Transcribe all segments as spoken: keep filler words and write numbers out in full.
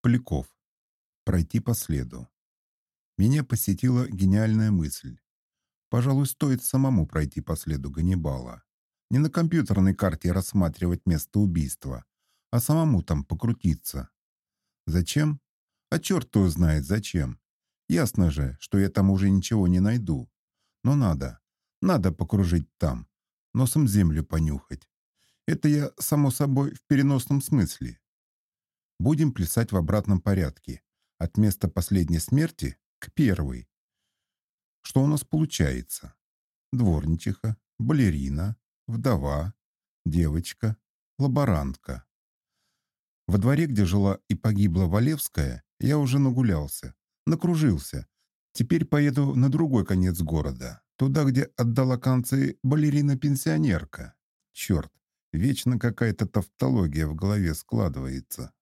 Поляков. Пройти по следу. Меня посетила гениальная мысль. Пожалуй, стоит самому пройти по следу Ганнибала. Не на компьютерной карте рассматривать место убийства, а самому там покрутиться. Зачем? А черт его знает зачем. Ясно же, что я там уже ничего не найду. Но надо. Надо покружить там. Носом землю понюхать. Это я, само собой, в переносном смысле. Будем плясать в обратном порядке. От места последней смерти к первой. Что у нас получается? Дворничиха, балерина, вдова, девочка, лаборантка. Во дворе, где жила и погибла Валевская, я уже нагулялся, накружился. Теперь поеду на другой конец города, туда, где отдала концы балерина-пенсионерка. Черт, вечно какая-то тавтология в голове складывается.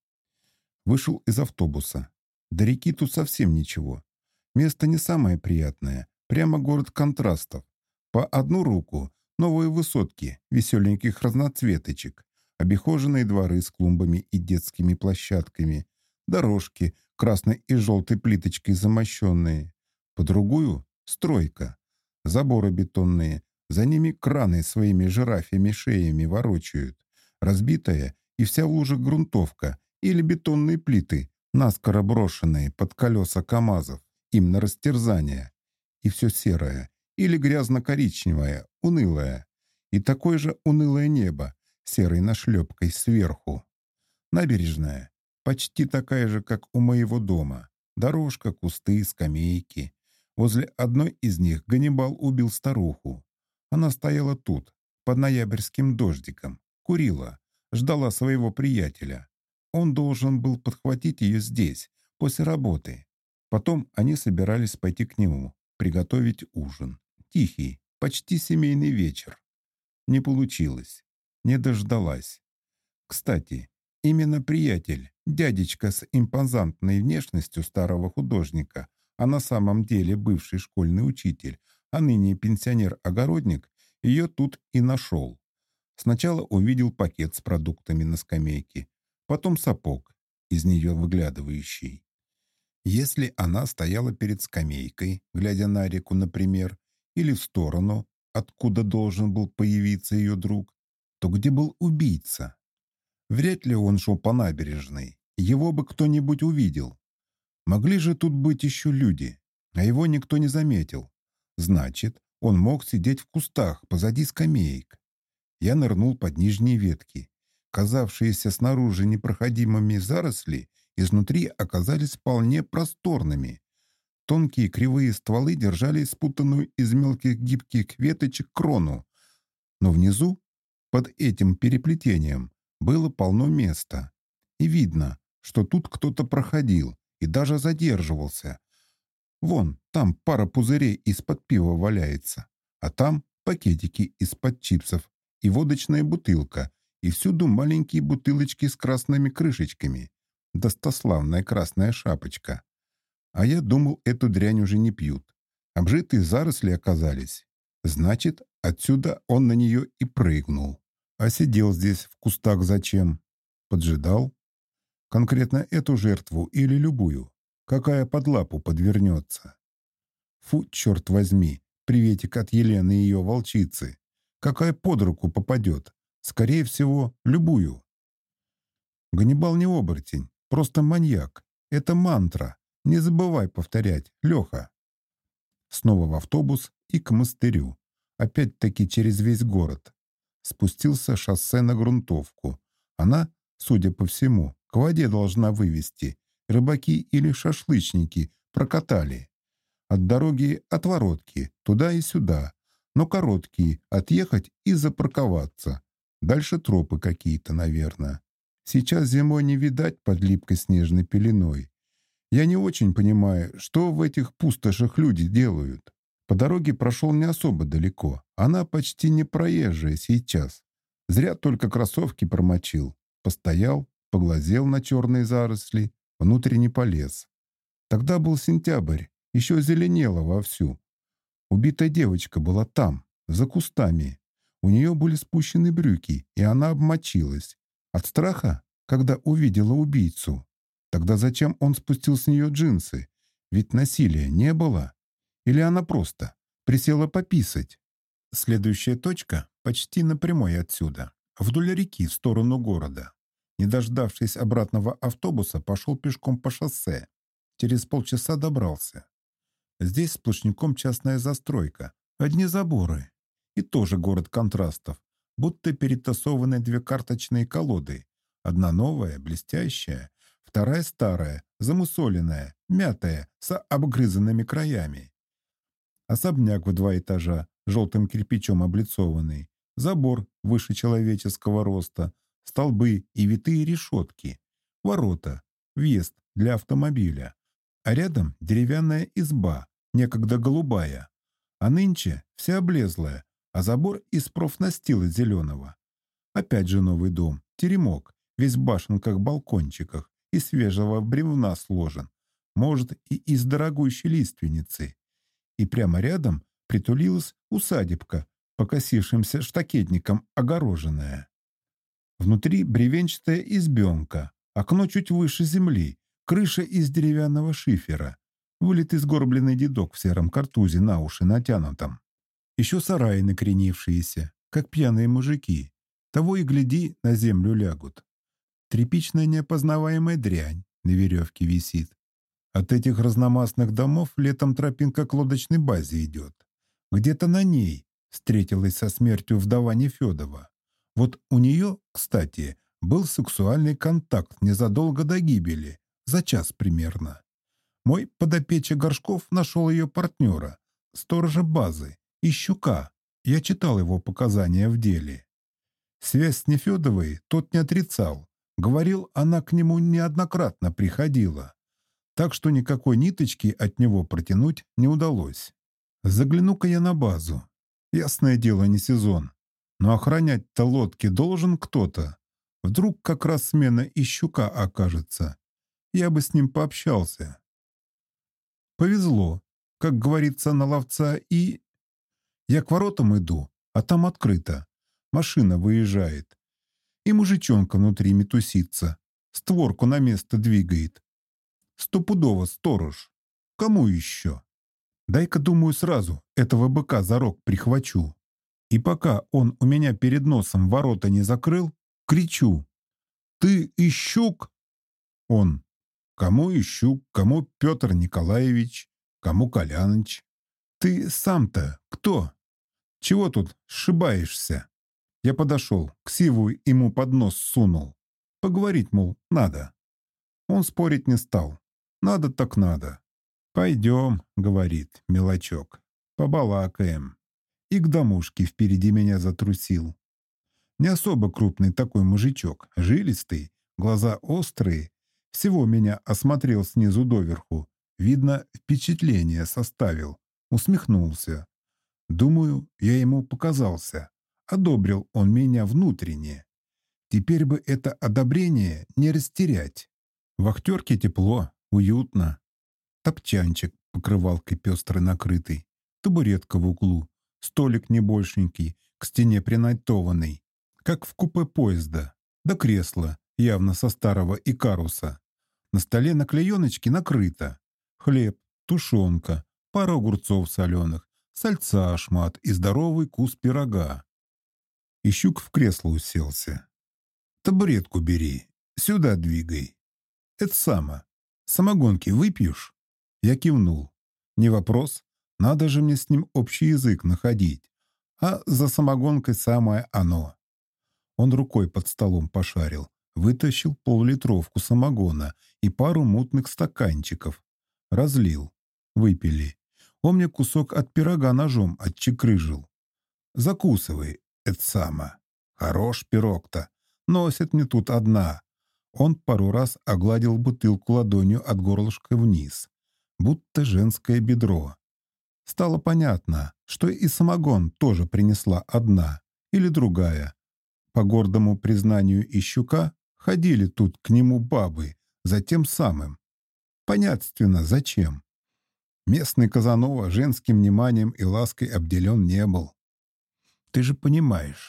Вышел из автобуса. До реки тут совсем ничего. Место не самое приятное, прямо город контрастов. По одну руку новые высотки, веселеньких разноцветочек, обихоженные дворы с клумбами и детскими площадками, дорожки красной и желтой плиточкой замощенные. По другую — стройка, заборы бетонные, за ними краны своими жирафьями шеями ворочают, разбитая и вся в лужах грунтовка или бетонные плиты, наскоро брошенные под колеса КАМАЗов, им на растерзание. И все серое, или грязно-коричневое, унылое. И такое же унылое небо, серой нашлепкой сверху. Набережная, почти такая же, как у моего дома. Дорожка, кусты, скамейки. Возле одной из них Ганнибал убил старуху. Она стояла тут, под ноябрьским дождиком, курила, ждала своего приятеля. Он должен был подхватить ее здесь, после работы. Потом они собирались пойти к нему, приготовить ужин. Тихий, почти семейный вечер. Не получилось. Не дождалась. Кстати, именно приятель, дядечка с импозантной внешностью старого художника, а на самом деле бывший школьный учитель, а ныне пенсионер-огородник, ее тут и нашел. Сначала увидел пакет с продуктами на скамейке, потом сапог, из нее выглядывающий. Если она стояла перед скамейкой, глядя на реку, например, или в сторону, откуда должен был появиться ее друг, то где был убийца? Вряд ли он шел по набережной, его бы кто-нибудь увидел. Могли же тут быть еще люди, а его никто не заметил. Значит, он мог сидеть в кустах позади скамеек. Я нырнул под нижние ветки. Казавшиеся снаружи непроходимыми заросли изнутри оказались вполне просторными. Тонкие кривые стволы держали спутанную из мелких гибких веточек крону. Но внизу, под этим переплетением, было полно места. И видно, что тут кто-то проходил и даже задерживался. Вон, там пара пузырей из-под пива валяется, а там пакетики из-под чипсов и водочная бутылка, и всюду маленькие бутылочки с красными крышечками. Достославная красная шапочка. А я думал, эту дрянь уже не пьют. Обжитые заросли оказались. Значит, отсюда он на нее и прыгнул. А сидел здесь в кустах зачем? Поджидал? Конкретно эту жертву или любую? Какая под лапу подвернется? Фу, черт возьми, приветик от Елены и ее волчицы. Какая под руку попадет? Скорее всего, любую. Ганнибал не оборотень, просто маньяк. Это мантра. Не забывай повторять, Леха. Снова в автобус и к монастырю. Опять-таки через весь город. Спустился шоссе на грунтовку. Она, судя по всему, к воде должна вывести. Рыбаки или шашлычники прокатали. От дороги отворотки, туда и сюда. Но короткие, отъехать и запарковаться. Дальше тропы какие-то, наверное. Сейчас зимой не видать под липкой снежной пеленой. Я не очень понимаю, что в этих пустошах люди делают. По дороге прошел не особо далеко. Она почти не проезжая сейчас. Зря только кроссовки промочил. Постоял, поглазел на черные заросли, внутрь не полез. Тогда был сентябрь, еще зеленело вовсю. Убитая девочка была там, за кустами. У нее были спущены брюки, и она обмочилась. От страха, когда увидела убийцу. Тогда зачем он спустил с нее джинсы? Ведь насилия не было. Или она просто присела пописать? Следующая точка почти напрямой отсюда, вдоль реки в сторону города. Не дождавшись обратного автобуса, пошел пешком по шоссе. Через полчаса добрался. Здесь сплошняком частная застройка, одни заборы. И тоже город контрастов, будто перетасованы две карточные колоды. Одна новая, блестящая, вторая старая, замусоленная, мятая, с обгрызанными краями. Особняк в два этажа, желтым кирпичом облицованный, забор выше человеческого роста, столбы и витые решетки, ворота, въезд для автомобиля. А рядом деревянная изба, некогда голубая, а нынче вся облезлая, а забор из профнастила зеленого. Опять же новый дом, теремок, весь в башенках-балкончиках, из свежего бревна сложен, может, и из дорогущей лиственницы. И прямо рядом притулилась усадебка, покосившимся штакетником огороженная. Внутри бревенчатая избенка, окно чуть выше земли, крыша из деревянного шифера, вылитый сгорбленный дедок в сером картузе на уши натянутом. Еще сараи накренившиеся, как пьяные мужики. Того и гляди, на землю лягут. Тряпичная неопознаваемая дрянь на веревке висит. От этих разномастных домов летом тропинка к лодочной базе идет. Где-то на ней встретилась со смертью вдова Нефедова. Вот у нее, кстати, был сексуальный контакт незадолго до гибели, за час примерно. Мой подопечный Горшков нашел ее партнера, сторожа базы, Ищука. Я читал его показания в деле. Связь с Нефедовой тот не отрицал. Говорил, она к нему неоднократно приходила. Так что никакой ниточки от него протянуть не удалось. Загляну-ка я на базу. Ясное дело, не сезон. Но охранять-то лодки должен кто-то. Вдруг как раз смена Ищука окажется. Я бы с ним пообщался. Повезло, как говорится, на ловца, и... Я к воротам иду, а там открыто. Машина выезжает. И мужичонка внутри метусится. Створку на место двигает. Стопудово сторож. Кому еще? Дай-ка, думаю, сразу этого быка за рог прихвачу. И пока он у меня перед носом ворота не закрыл, кричу: «Ты Ищук?» Он: «Кому Ищук, кому Петр Николаевич, кому Коляныч? Ты сам-то кто? Чего тут сшибаешься?» Я подошел, ксиву ему под нос сунул. Поговорить, мол, надо. Он спорить не стал. Надо так надо. «Пойдем», — говорит мелочок, — «побалакаем». И к домушке впереди меня затрусил. Не особо крупный такой мужичок, жилистый, глаза острые. Всего меня осмотрел снизу доверху. Видно, впечатление составил. Усмехнулся. Думаю, я ему показался. Одобрил он меня внутренне. Теперь бы это одобрение не растерять. В вахтерке тепло, уютно. Топчанчик покрывалкой пестрой накрытый. Табуретка в углу. Столик небольшенький, к стене принайтованный. Как в купе поезда. Да кресло, явно со старого икаруса. На столе на клееночке накрыто. Хлеб, тушенка, пара огурцов соленых, сальца шмат и здоровый кус пирога. Ищук в кресло уселся. «Табуретку бери, сюда двигай. Это само. Самогонки выпьешь?» Я кивнул. «Не вопрос, надо же мне с ним общий язык находить. А за самогонкой самое оно». Он рукой под столом пошарил, вытащил поллитровку самогона и пару мутных стаканчиков. Разлил. Выпили. Он мне кусок от пирога ножом отчекрыжил. «Закусывай, это само. Хорош пирог-то. Носит мне тут одна». Он пару раз огладил бутылку ладонью от горлышка вниз, будто женское бедро. Стало понятно, что и самогон тоже принесла одна или другая. По гордому признанию Ищука, ходили тут к нему бабы за тем самым. Понятственно, зачем. Местный Казанова женским вниманием и лаской обделен не был. Ты же понимаешь,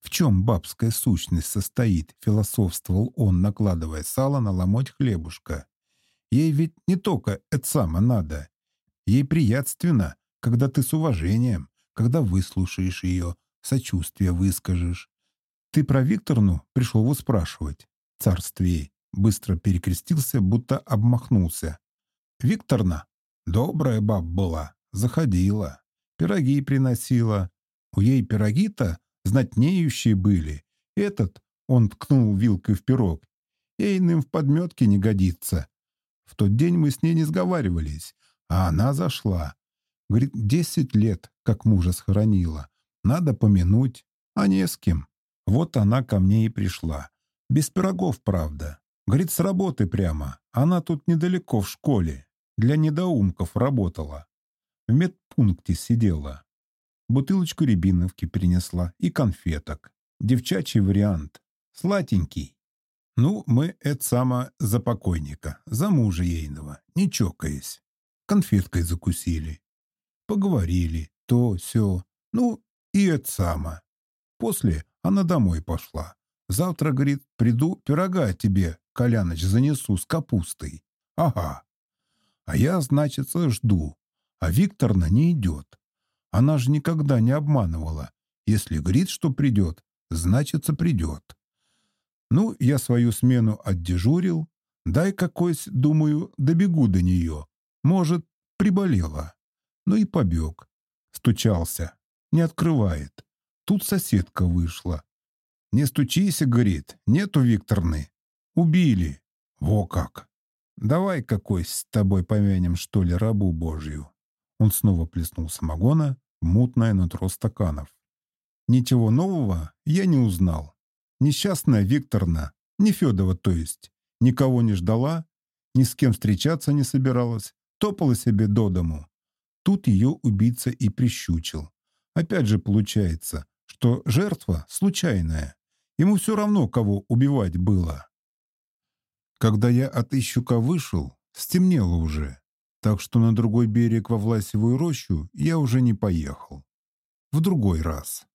В чем бабская сущность состоит, философствовал он, накладывая сало на ломоть хлебушка. Ей ведь не только это само надо. Ей приятственно, когда ты с уважением, когда выслушаешь ее, сочувствие выскажешь. Ты про Викторну пришел его спрашивать. Царствие. Быстро перекрестился, будто обмахнулся. Викторна добрая баб была, заходила, пироги приносила. У ей пироги-то знатнеющие были. Этот, он ткнул вилкой в пирог, ейным в подметке не годится. В тот день мы с ней не сговаривались, а она зашла. Говорит, десять лет, как мужа схоронила. Надо помянуть, а не с кем. Вот она ко мне и пришла. Без пирогов, правда. Говорит, с работы прямо. Она тут недалеко в школе. Для недоумков работала. В медпункте сидела. Бутылочку рябиновки принесла и конфеток. Девчачий вариант. Сладенький. Ну, мы это само за покойника, за мужа ейного, не чокаясь. Конфеткой закусили. Поговорили, то, сё. Ну, и это само. После она домой пошла. Завтра, говорит, приду, пирога тебе, Коляныч, занесу с капустой. Ага. А я, значит, жду. А Викторна не идет. Она же никогда не обманывала. Если говорит, что придет, значится придет. Ну, я свою смену отдежурил. Дай какой-с, думаю, добегу до нее. Может, приболела. Ну и побег. Стучался. Не открывает. Тут соседка вышла. «Не стучись, — говорит, — нету Викторны. Убили. Во как! Давай какой с тобой помянем, что ли, рабу Божью». Он снова плеснул самогона в мутное нутро стаканов. Ничего нового я не узнал. Несчастная Викторна, Нефедова то есть, никого не ждала, ни с кем встречаться не собиралась, топала себе до дому. Тут ее убийца и прищучил. Опять же получается, что жертва случайная. Ему все равно, кого убивать было. Когда я от Ищука вышел, стемнело уже, так что на другой берег во Власевую рощу я уже не поехал. В другой раз.